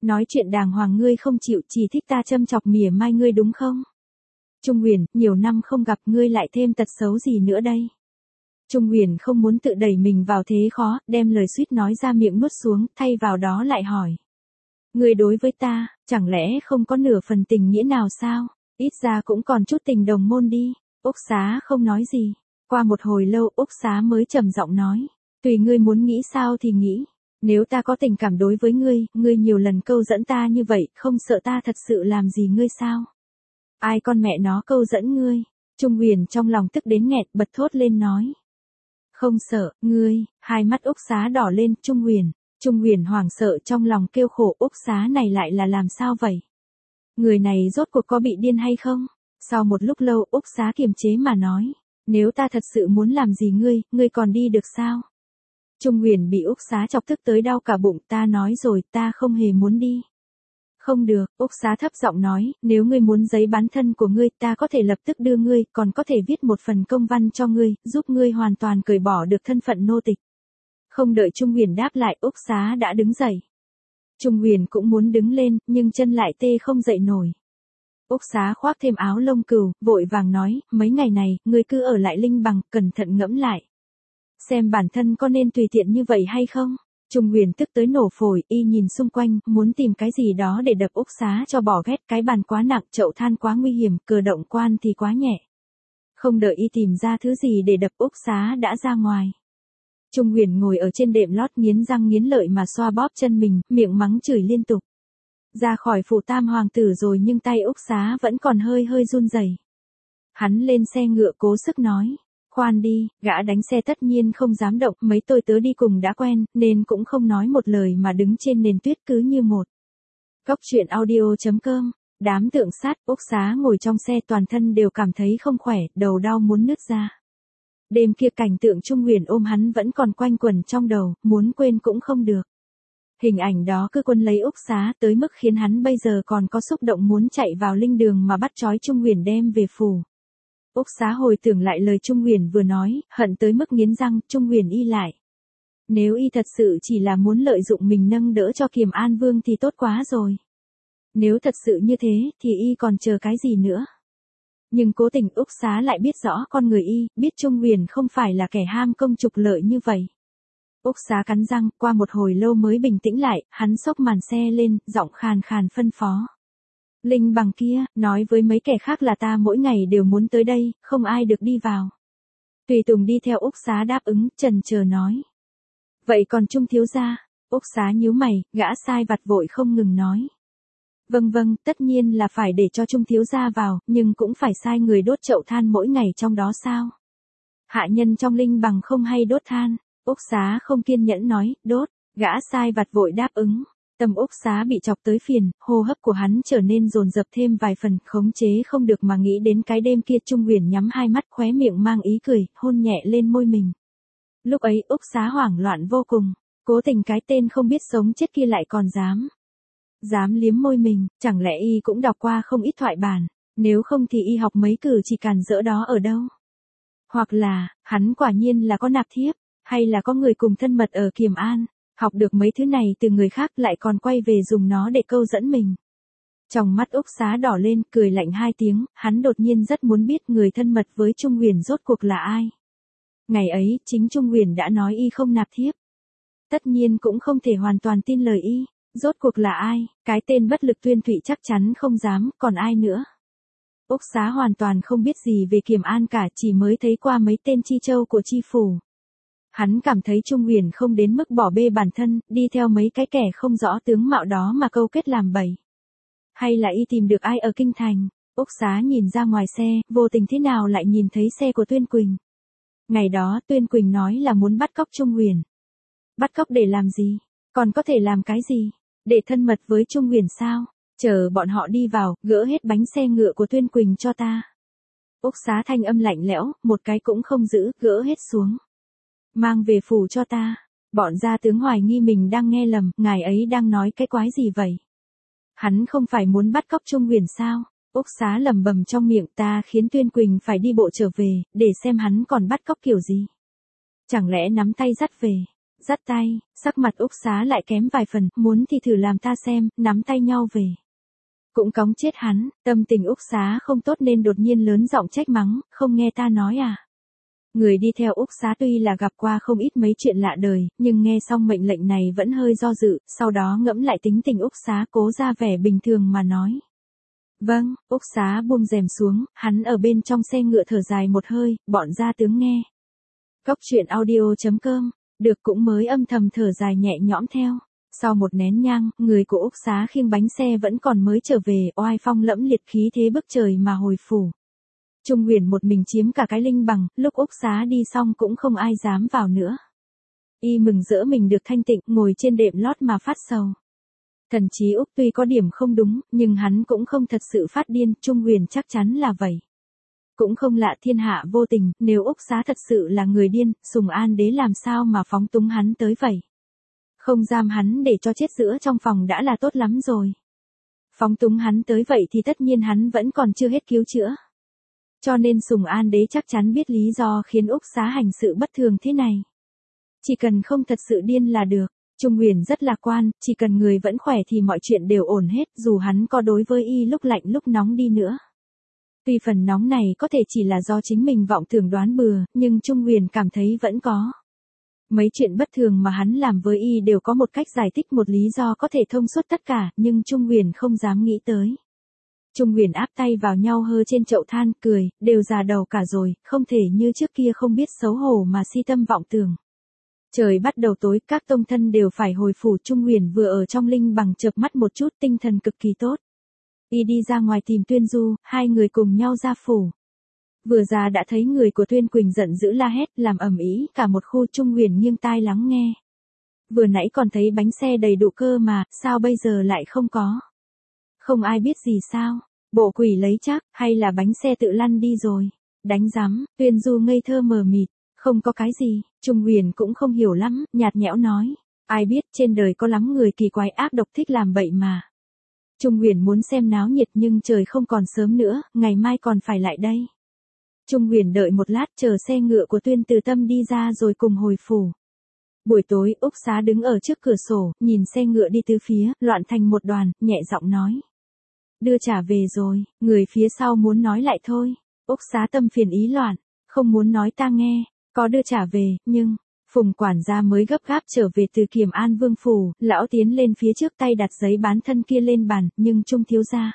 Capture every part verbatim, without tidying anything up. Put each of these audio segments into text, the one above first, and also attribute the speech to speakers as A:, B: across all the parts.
A: Nói chuyện đàng hoàng ngươi không chịu, chỉ thích ta châm chọc mỉa mai ngươi đúng không? Trung Huyền, nhiều năm không gặp ngươi lại thêm tật xấu gì nữa đây? Trung Huyền không muốn tự đẩy mình vào thế khó, đem lời suýt nói ra miệng nuốt xuống, thay vào đó lại hỏi. Ngươi đối với ta, chẳng lẽ không có nửa phần tình nghĩa nào sao? Ít ra cũng còn chút tình đồng môn đi. Úc Xá không nói gì. Qua một hồi lâu Úc Xá mới trầm giọng nói. Tùy ngươi muốn nghĩ sao thì nghĩ. Nếu ta có tình cảm đối với ngươi, ngươi nhiều lần câu dẫn ta như vậy, không sợ ta thật sự làm gì ngươi sao? Ai con mẹ nó câu dẫn ngươi? Trung Huyền trong lòng tức đến nghẹt bật thốt lên nói. Không sợ, ngươi, hai mắt Úc Xá đỏ lên, Trung Huyền. Trung Huyền hoảng sợ trong lòng kêu khổ, Úc Xá này lại là làm sao vậy? Người này rốt cuộc có bị điên hay không? Sau một lúc lâu Úc Xá kiềm chế mà nói. Nếu ta thật sự muốn làm gì ngươi, ngươi còn đi được sao? Trung Huyền bị Úc Xá chọc tức tới đau cả bụng, ta nói rồi, ta không hề muốn đi. Không được, Úc Xá thấp giọng nói, nếu ngươi muốn giấy bán thân của ngươi, ta có thể lập tức đưa ngươi, còn có thể viết một phần công văn cho ngươi, giúp ngươi hoàn toàn cởi bỏ được thân phận nô tịch. Không đợi Trung Huyền đáp lại, Úc Xá đã đứng dậy. Trung Huyền cũng muốn đứng lên, nhưng chân lại tê không dậy nổi. Úc Xá khoác thêm áo lông cừu, vội vàng nói, mấy ngày này, ngươi cứ ở lại Linh Bằng, cẩn thận ngẫm lại. Xem bản thân có nên tùy tiện như vậy hay không? Trung Huyền tức tới nổ phổi, y nhìn xung quanh, muốn tìm cái gì đó để đập Úc Xá cho bỏ ghét, cái bàn quá nặng, chậu than quá nguy hiểm, cờ động quan thì quá nhẹ. Không đợi y tìm ra thứ gì để đập Úc Xá đã ra ngoài. Trung Huyền ngồi ở trên đệm lót nghiến răng nghiến lợi mà xoa bóp chân mình, miệng mắng chửi liên tục. Ra khỏi phủ tam hoàng tử rồi nhưng tay Úc Xá vẫn còn hơi hơi run rẩy. Hắn lên xe ngựa cố sức nói. Khoan đi, gã đánh xe tất nhiên không dám động, mấy tôi tớ đi cùng đã quen, nên cũng không nói một lời mà đứng trên nền tuyết cứ như một. Cốc truyện audio chấm com, đám tượng sát, Úc Xá ngồi trong xe toàn thân đều cảm thấy không khỏe, đầu đau muốn nứt ra. Đêm kia cảnh tượng Trung Huyền ôm hắn vẫn còn quanh quẩn trong đầu, muốn quên cũng không được. Hình ảnh đó cứ quân lấy Úc Xá tới mức khiến hắn bây giờ còn có xúc động muốn chạy vào linh đường mà bắt trói Trung Huyền đem về phủ. Úc Xá hồi tưởng lại lời Trung Huyền vừa nói, hận tới mức nghiến răng, Trung Huyền y lại. Nếu y thật sự chỉ là muốn lợi dụng mình nâng đỡ cho Kiềm An Vương thì tốt quá rồi. Nếu thật sự như thế, thì y còn chờ cái gì nữa? Nhưng cố tình Úc Xá lại biết rõ con người y, biết Trung Huyền không phải là kẻ ham công trục lợi như vậy. Úc Xá cắn răng, qua một hồi lâu mới bình tĩnh lại, hắn xốc màn xe lên, giọng khàn khàn phân phó. Linh Bằng kia, nói với mấy kẻ khác là ta mỗi ngày đều muốn tới đây, không ai được đi vào. Tùy tùng đi theo Úc Xá đáp ứng, chần chờ nói. Vậy còn Trung thiếu gia? Úc Xá nhíu mày, gã sai vặt vội không ngừng nói. Vâng vâng, tất nhiên là phải để cho Trung thiếu gia vào, nhưng cũng phải sai người đốt chậu than mỗi ngày trong đó sao? Hạ nhân trong Linh Bằng không hay đốt than. Úc Xá không kiên nhẫn nói, đốt, gã sai vặt vội đáp ứng. Tâm Úc Xá bị chọc tới phiền, hô hấp của hắn trở nên dồn dập thêm vài phần, khống chế không được mà nghĩ đến cái đêm kia. Trung Huyền nhắm hai mắt, khóe miệng mang ý cười, hôn nhẹ lên môi mình. Lúc ấy Úc Xá hoảng loạn vô cùng, cố tình cái tên không biết sống chết kia lại còn dám. Dám liếm môi mình, chẳng lẽ y cũng đọc qua không ít thoại bản, nếu không thì y học mấy cử chỉ càn rỡ đó ở đâu? Hoặc là, hắn quả nhiên là có nạp thiếp, hay là có người cùng thân mật ở Kiềm An, học được mấy thứ này từ người khác lại còn quay về dùng nó để câu dẫn mình. Trong mắt Úc Xá đỏ lên, cười lạnh hai tiếng, hắn đột nhiên rất muốn biết người thân mật với Trung Huyền rốt cuộc là ai. Ngày ấy, chính Trung Huyền đã nói y không nạp thiếp. Tất nhiên cũng không thể hoàn toàn tin lời y, rốt cuộc là ai, cái tên bất lực Tuyên Thụy chắc chắn không dám, còn ai nữa. Úc Xá hoàn toàn không biết gì về Kiềm An cả, chỉ mới thấy qua mấy tên chi châu của chi phủ. Hắn cảm thấy Trung Huyền không đến mức bỏ bê bản thân, đi theo mấy cái kẻ không rõ tướng mạo đó mà câu kết làm bậy. Hay là y tìm được ai ở kinh thành? Úc Xá nhìn ra ngoài xe, vô tình thế nào lại nhìn thấy xe của Tuyên Quỳnh. Ngày đó Tuyên Quỳnh nói là muốn bắt cóc Trung Huyền. Bắt cóc để làm gì? Còn có thể làm cái gì? Để thân mật với Trung Huyền sao? Chờ bọn họ đi vào, gỡ hết bánh xe ngựa của Tuyên Quỳnh cho ta. Úc Xá thanh âm lạnh lẽo, một cái cũng không giữ, gỡ hết xuống. Mang về phủ cho ta. Bọn gia tướng hoài nghi mình đang nghe lầm, ngài ấy đang nói cái quái gì vậy? Hắn không phải muốn bắt cóc Trung Huyền sao? Úc Xá lẩm bẩm trong miệng, ta khiến Tuyên Quỳnh phải đi bộ trở về, để xem hắn còn bắt cóc kiểu gì. Chẳng lẽ nắm tay dắt về? dắt tay, sắc mặt Úc Xá lại kém vài phần, muốn thì thử làm ta xem, nắm tay nhau về. Cũng cóng chết hắn, tâm tình Úc Xá không tốt nên đột nhiên lớn giọng trách mắng, không nghe ta nói à. Người đi theo Úc Xá tuy là gặp qua không ít mấy chuyện lạ đời, nhưng nghe xong mệnh lệnh này vẫn hơi do dự, sau đó ngẫm lại tính tình Úc Xá cố ra vẻ bình thường mà nói. Vâng, Úc Xá buông rèm xuống, hắn ở bên trong xe ngựa thở dài một hơi, bọn gia tướng nghe. Cốc truyện audio chấm com, được cũng mới âm thầm thở dài nhẹ nhõm theo. Sau một nén nhang, người của Úc Xá khiêng bánh xe vẫn còn mới trở về, oai phong lẫm liệt khí thế bức trời mà hồi phủ. Trung Huyền một mình chiếm cả cái linh bằng, lúc Úc Xá đi xong cũng không ai dám vào nữa. Y mừng rỡ mình được thanh tịnh, ngồi trên đệm lót mà phát sầu. Thần trí Úc tuy có điểm không đúng, nhưng hắn cũng không thật sự phát điên, Trung Huyền chắc chắn là vậy. Cũng không lạ thiên hạ vô tình, nếu Úc Xá thật sự là người điên, Sùng An Đế làm sao mà phóng túng hắn tới vậy. Không giam hắn để cho chết giữa trong phòng đã là tốt lắm rồi. Phóng túng hắn tới vậy thì tất nhiên hắn vẫn còn chưa hết cứu chữa. Cho nên Sùng An Đế chắc chắn biết lý do khiến Úc Xá hành sự bất thường thế này. Chỉ cần không thật sự điên là được. Trung Huyền rất lạc quan, chỉ cần người vẫn khỏe thì mọi chuyện đều ổn hết, dù hắn có đối với y lúc lạnh lúc nóng đi nữa. Tuy phần nóng này có thể chỉ là do chính mình vọng tưởng đoán bừa, nhưng Trung Huyền cảm thấy vẫn có. Mấy chuyện bất thường mà hắn làm với y đều có một cách giải thích, một lý do có thể thông suốt tất cả, nhưng Trung Huyền không dám nghĩ tới. Trung Huyền áp tay vào nhau hơ trên chậu than, cười, đều già đầu cả rồi, không thể như trước kia không biết xấu hổ mà si tâm vọng tưởng. Trời bắt đầu tối, các tông thân đều phải hồi phủ. Trung Huyền vừa ở trong linh bằng chợp mắt một chút, tinh thần cực kỳ tốt. Y đi ra ngoài tìm Tuyên Du, hai người cùng nhau ra phủ. Vừa ra đã thấy người của Tuyên Quỳnh giận dữ la hét, làm ầm ĩ cả một khu. Trung Huyền nghiêng tai lắng nghe. Vừa nãy còn thấy bánh xe đầy đủ cơ mà, sao bây giờ lại không có? Không ai biết gì sao? Bộ quỷ lấy chắc, hay là bánh xe tự lăn đi rồi? Đánh rắm, Tuyên Du ngây thơ mờ mịt. Không có cái gì, Trung Huyền cũng không hiểu lắm, nhạt nhẽo nói. Ai biết trên đời có lắm người kỳ quái ác độc thích làm bậy mà. Trung Huyền muốn xem náo nhiệt nhưng trời không còn sớm nữa, ngày mai còn phải lại đây. Trung Huyền đợi một lát chờ xe ngựa của Tuyên Từ Tâm đi ra rồi cùng hồi phủ. Buổi tối Úc Xá đứng ở trước cửa sổ, nhìn xe ngựa đi từ phía, loạn thành một đoàn, nhẹ giọng nói. Đưa trả về rồi, người phía sau muốn nói lại thôi. Úc Xá tâm phiền ý loạn, không muốn nói ta nghe. Có đưa trả về, nhưng, Phùng quản gia mới gấp gáp trở về từ Kiểm An Vương phủ, lão tiến lên phía trước tay đặt giấy bán thân kia lên bàn, nhưng Trung thiếu gia.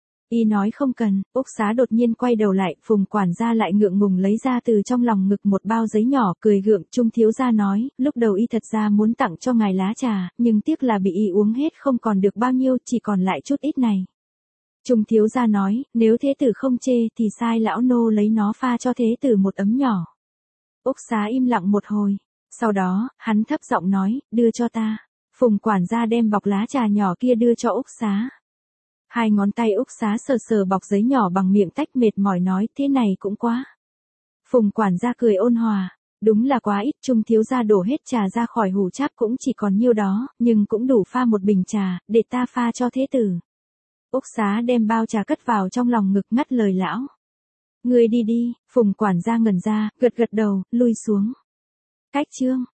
A: Y nói không cần, Úc Xá đột nhiên quay đầu lại, Phùng quản gia lại ngượng ngùng lấy ra từ trong lòng ngực một bao giấy nhỏ, cười gượng. Trung thiếu gia nói, lúc đầu y thật ra muốn tặng cho ngài lá trà, nhưng tiếc là bị y uống hết không còn được bao nhiêu, chỉ còn lại chút ít này. Trung thiếu gia nói, nếu thế tử không chê thì sai lão nô lấy nó pha cho thế tử một ấm nhỏ. Úc Xá im lặng một hồi, sau đó, hắn thấp giọng nói, đưa cho ta. Phùng quản gia đem bọc lá trà nhỏ kia đưa cho Úc Xá. Hai ngón tay Úc Xá sờ sờ bọc giấy nhỏ bằng miệng tách mệt mỏi nói, thế này cũng quá. Phùng quản gia cười ôn hòa, đúng là quá ít. Trung thiếu gia đổ hết trà ra khỏi hủ cháp cũng chỉ còn nhiêu đó, nhưng cũng đủ pha một bình trà, để ta pha cho thế tử. Úc Xá đem bao trà cất vào trong lòng ngực, ngắt lời lão. Người đi đi. Phùng quản gia ngẩn ra, gật gật đầu, lui xuống. Cách chương.